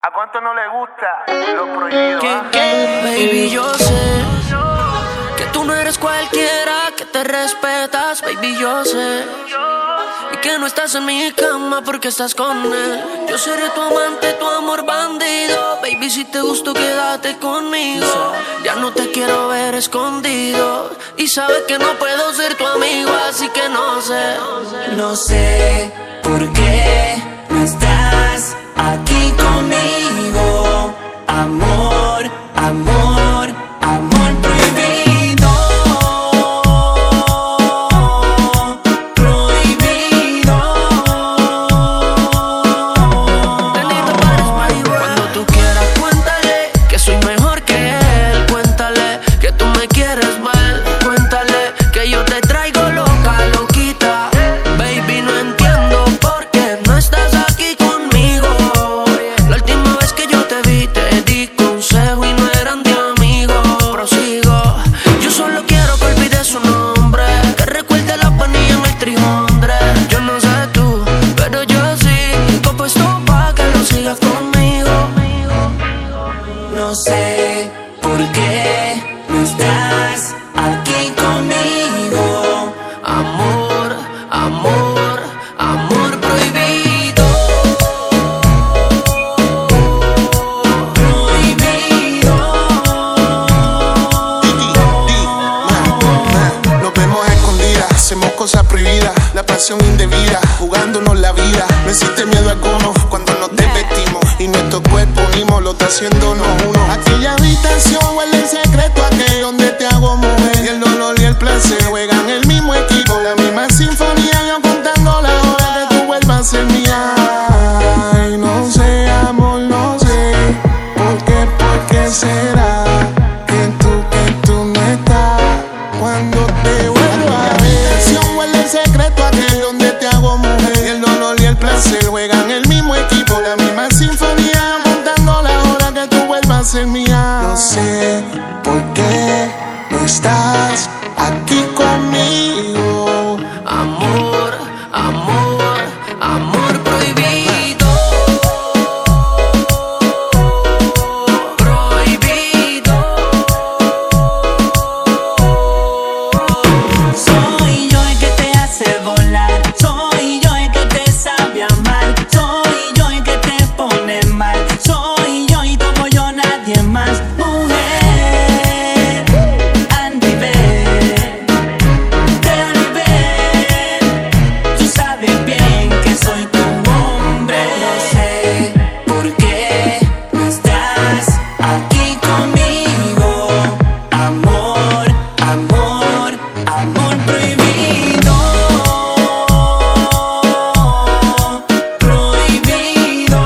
¿A cuánto no le gusta lo prohibido? Baby, yo sé que tú no eres cualquiera, que te respetas, baby, yo sé. Y que no estás en mi cama porque estás con él. Yo seré tu amante, tu amor bandido. Baby, si te gusto, quédate conmigo. Ya no te quiero ver escondido. Y sabes que no puedo ser tu amigo, así que no sé. No sé por qué no estás aquí conmigo. Amor, amor, amor prohibido. Prohibido. Cuando tú quieras, cuéntale que soy mejor que él. Cuéntale que tú me quieres mal. Cuéntale que yo te traigo loca, loquita. Baby, no entiendo por qué no estás aquí conmigo. La última vez que yo te vi, te di consejo y no eran de amigos. Prosigo. Yo solo quiero que olvides su nombre, que recuerde la panilla en el trijondre. Yo no sé tú, pero yo sí. Compuesto pa' que lo sigas conmigo. No sé por qué no estás aquí conmigo. Amor, amor, amor prohibido. Prohibido. Nos vemos a escondidas, hacemos cosas prohibidas, la pasión indebida, jugándonos la vida. No existe miedo alguno cuando nos desvestimos y nuestro cuerpo unimos, lo está haciéndonos uno. Aquella habitación huele en secreto, aquello donde te hago mujer. Y el dolor y el placer juegan el mismo equipo, la misma sinfonía. Yo contando la hora que tú vuelvas a ser mía. Ay, no sé, amor, no sé por qué será que tú no estás cuando te vuelvo a ver. Mi habitación huele en secreto, aquello donde te hago mujer. Y el dolor y el placer juegan el mismo equipo, la misma sinfonía. Contando la hora que tú vuelvas a ser mía. No sé por qué no estás aquí conmigo. Amor, amor, amor prohibido. Prohibido. Soy yo el que te hace volar. Soy yo el que te sabe amar. Soy yo el que te pone mal. Soy yo y como yo nadie más. Mujer, a nivel, de nivel. Tú sabes bien que soy tu hombre. No sé por qué no estás aquí conmigo. Amor, amor, amor prohibido. Prohibido.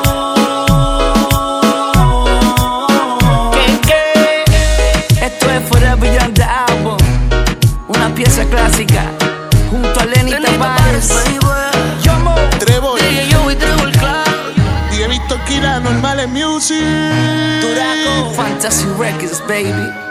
Esto es Forever Young the Album, una pieza clásica junto a Lenny Tavares. Trevor, Yo y Trevor Cloud. y he visto Kira Normales Music. Duraco, Fantasy Records, baby.